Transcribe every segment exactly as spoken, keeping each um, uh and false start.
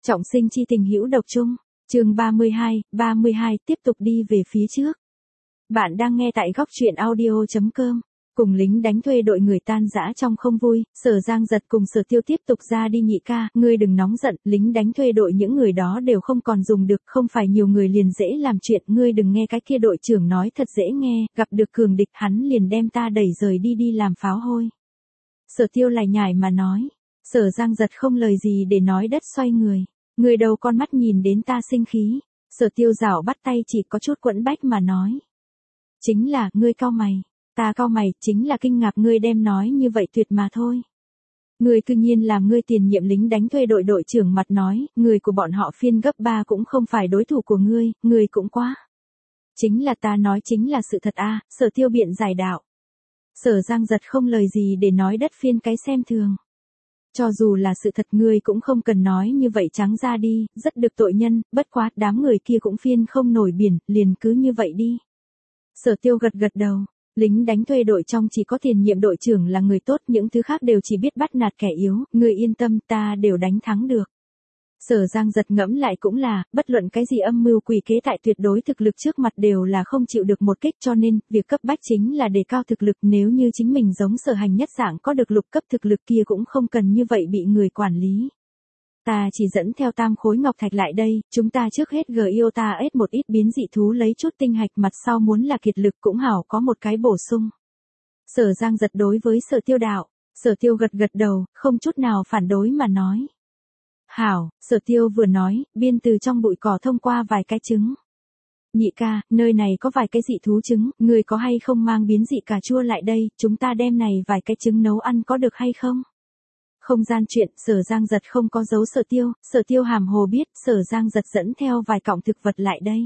Trọng sinh chi tình hữu độc chung, chương ba mươi hai, ba mươi hai tiếp tục đi về phía trước. Bạn đang nghe tại góc truyện audio chấm com. Cùng lính đánh thuê đội người tan rã trong không vui, Sở Giang Giật cùng Sở Tiêu tiếp tục ra đi. Nhị ca, ngươi đừng nóng giận, lính đánh thuê đội những người đó đều không còn dùng được, không phải nhiều người liền dễ làm chuyện, ngươi đừng nghe cái kia đội trưởng nói thật dễ nghe, gặp được cường địch hắn liền đem ta đẩy rời đi đi làm pháo hôi. Sở Tiêu lải nhải mà nói. Sở Giang Giật không lời gì để nói, đất xoay người. Người đầu con mắt nhìn đến ta sinh khí. Sở Tiêu rảo bắt tay chỉ có chút quẫn bách mà nói. Chính là, ngươi cau mày. Ta cau mày, chính là kinh ngạc ngươi đem nói như vậy tuyệt mà thôi. Ngươi cư nhiên làm ngươi tiền nhiệm lính đánh thuê đội đội trưởng mặt nói, người của bọn họ phiên gấp ba cũng không phải đối thủ của ngươi, ngươi cũng quá. Chính là ta nói chính là sự thật a, à, Sở Tiêu biện giải đạo. Sở Giang Giật không lời gì để nói, đất phiên cái xem thường. Cho dù là sự thật ngươi cũng không cần nói như vậy trắng ra đi, rất được tội nhân, bất quá đám người kia cũng phiên không nổi biển, liền cứ như vậy đi. Sở Tiêu gật gật đầu, lính đánh thuê đội trong chỉ có tiền nhiệm đội trưởng là người tốt, những thứ khác đều chỉ biết bắt nạt kẻ yếu, ngươi yên tâm ta đều đánh thắng được. Sở Giang Giật ngẫm lại cũng là, bất luận cái gì âm mưu quỷ kế tại tuyệt đối thực lực trước mặt đều là không chịu được một kích, cho nên, việc cấp bách chính là đề cao thực lực, nếu như chính mình giống Sở Hành nhất dạng có được lục cấp thực lực kia cũng không cần như vậy bị người quản lý. Ta chỉ dẫn theo tam khối ngọc thạch lại đây, chúng ta trước hết gờ yêu ta ết một ít biến dị thú lấy chút tinh hạch, mặt sau muốn là kiệt lực cũng hảo có một cái bổ sung. Sở Giang Giật đối với Sở Tiêu đạo, Sở Tiêu gật gật đầu, không chút nào phản đối mà nói. Hảo, Sở Tiêu vừa nói, biên từ trong bụi cỏ thông qua vài cái trứng. Nhị ca, nơi này có vài cái dị thú trứng, người có hay không mang biến dị cà chua lại đây, chúng ta đem này vài cái trứng nấu ăn có được hay không? Không gian chuyện, Sở Giang Giật không có giấu Sở Tiêu, Sở Tiêu hàm hồ biết, Sở Giang Giật dẫn theo vài cọng thực vật lại đây.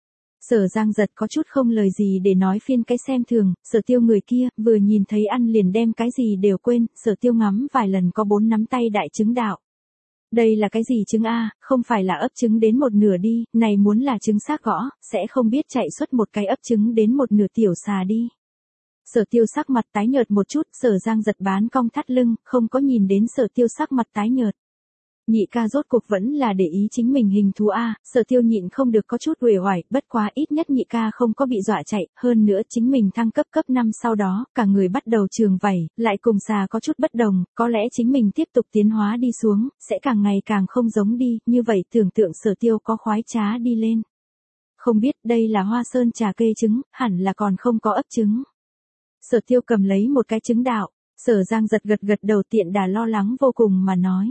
Sở Giang Giật có chút không lời gì để nói, phiên cái xem thường, Sở Tiêu người kia, vừa nhìn thấy ăn liền đem cái gì đều quên, Sở Tiêu ngắm vài lần có bốn nắm tay đại trứng đạo. Đây là cái gì trứng a, không phải là ấp trứng đến một nửa đi, này muốn là trứng xác gõ, sẽ không biết chạy xuất một cái ấp trứng đến một nửa tiểu xà đi. Sở Tiêu sắc mặt tái nhợt một chút, Sở Giang Giật bán cong thắt lưng, không có nhìn đến Sở Tiêu sắc mặt tái nhợt. Nhị ca rốt cuộc vẫn là để ý chính mình hình thú a, Sở Tiêu nhịn không được có chút uể oải, bất quá ít nhất nhị ca không có bị dọa chạy, hơn nữa chính mình thăng cấp cấp năm sau đó, cả người bắt đầu trường vảy, lại cùng xà có chút bất đồng, có lẽ chính mình tiếp tục tiến hóa đi xuống, sẽ càng ngày càng không giống đi, như vậy tưởng tượng Sở Tiêu có khoái trá đi lên. Không biết đây là hoa sơn trà kê trứng, hẳn là còn không có ấp trứng. Sở Tiêu cầm lấy một cái trứng đạo, Sở Giang Giật gật gật đầu, tiện đà lo lắng vô cùng mà nói.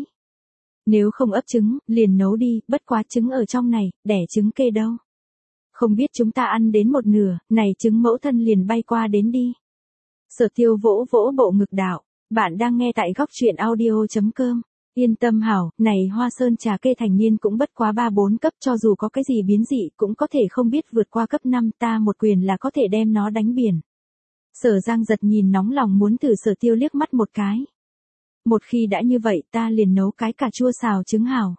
Nếu không ấp trứng, liền nấu đi, bất quá trứng ở trong này, đẻ trứng kê đâu. Không biết chúng ta ăn đến một nửa, này trứng mẫu thân liền bay qua đến đi. Sở Tiêu vỗ vỗ bộ ngực đạo, bạn đang nghe tại góc truyện audio chấm com. Yên tâm hảo, này hoa sơn trà kê thành niên cũng bất quá ba bốn cấp, cho dù có cái gì biến dị cũng có thể không biết vượt qua cấp năm, ta một quyền là có thể đem nó đánh biển. Sở Giang Giật nhìn nóng lòng muốn thử Sở Tiêu liếc mắt một cái. Một khi đã như vậy ta liền nấu cái cà chua xào trứng hảo.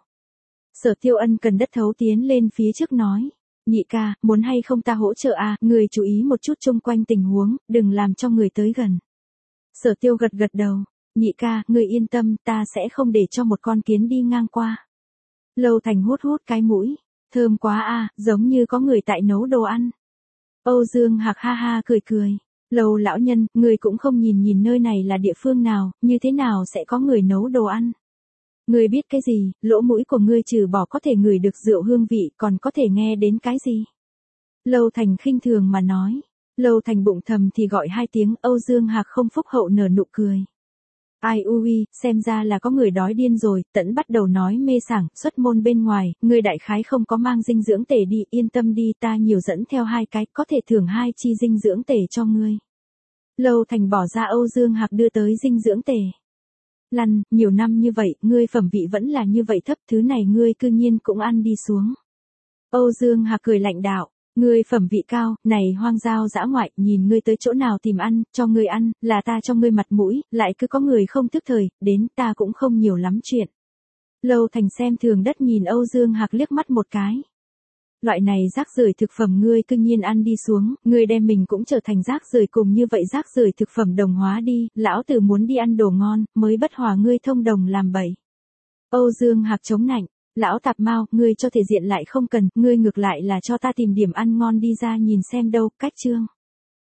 Sở Tiêu ân cần đất thấu tiến lên phía trước nói. Nhị ca, muốn hay không ta hỗ trợ à, người chú ý một chút chung quanh tình huống, đừng làm cho người tới gần. Sở Tiêu gật gật đầu. Nhị ca, người yên tâm, ta sẽ không để cho một con kiến đi ngang qua. Lâu Thành hút hút cái mũi. Thơm quá à, giống như có người tại nấu đồ ăn. Âu Dương Hạc ha ha cười cười. Lâu lão nhân, người cũng không nhìn nhìn nơi này là địa phương nào, như thế nào sẽ có người nấu đồ ăn. Người biết cái gì, lỗ mũi của ngươi trừ bỏ có thể ngửi được rượu hương vị, còn có thể nghe đến cái gì. Lâu Thành khinh thường mà nói. Lâu Thành bụng thầm thì gọi hai tiếng, Âu Dương Hạc không phúc hậu nở nụ cười. Ai ui, xem ra là có người đói điên rồi, tẫn bắt đầu nói mê sảng, xuất môn bên ngoài, người đại khái không có mang dinh dưỡng tể đi, yên tâm đi, ta nhiều dẫn theo hai cái, có thể thưởng hai chi dinh dưỡng tể cho ngươi. Lâu Thành bỏ ra Âu Dương Hạc đưa tới dinh dưỡng tể. Lăn, nhiều năm như vậy, ngươi phẩm vị vẫn là như vậy thấp, thứ này ngươi cư nhiên cũng ăn đi xuống. Âu Dương Hạc cười lạnh đạo. Ngươi phẩm vị cao, này hoang giao dã ngoại, nhìn ngươi tới chỗ nào tìm ăn, cho ngươi ăn, là ta cho ngươi mặt mũi, lại cứ có người không thức thời, đến ta cũng không nhiều lắm chuyện. Lâu Thành xem thường đất nhìn Âu Dương Hạc liếc mắt một cái. Loại này rác rưởi thực phẩm ngươi cư nhiên ăn đi xuống, ngươi đem mình cũng trở thành rác rưởi cùng như vậy rác rưởi thực phẩm đồng hóa đi, lão tử muốn đi ăn đồ ngon, mới bất hòa ngươi thông đồng làm bậy. Âu Dương Hạc chống nạnh, Lão tạp mao, ngươi cho thể diện lại không cần, ngươi ngược lại là cho ta tìm điểm ăn ngon đi ra nhìn xem đâu, cách chương.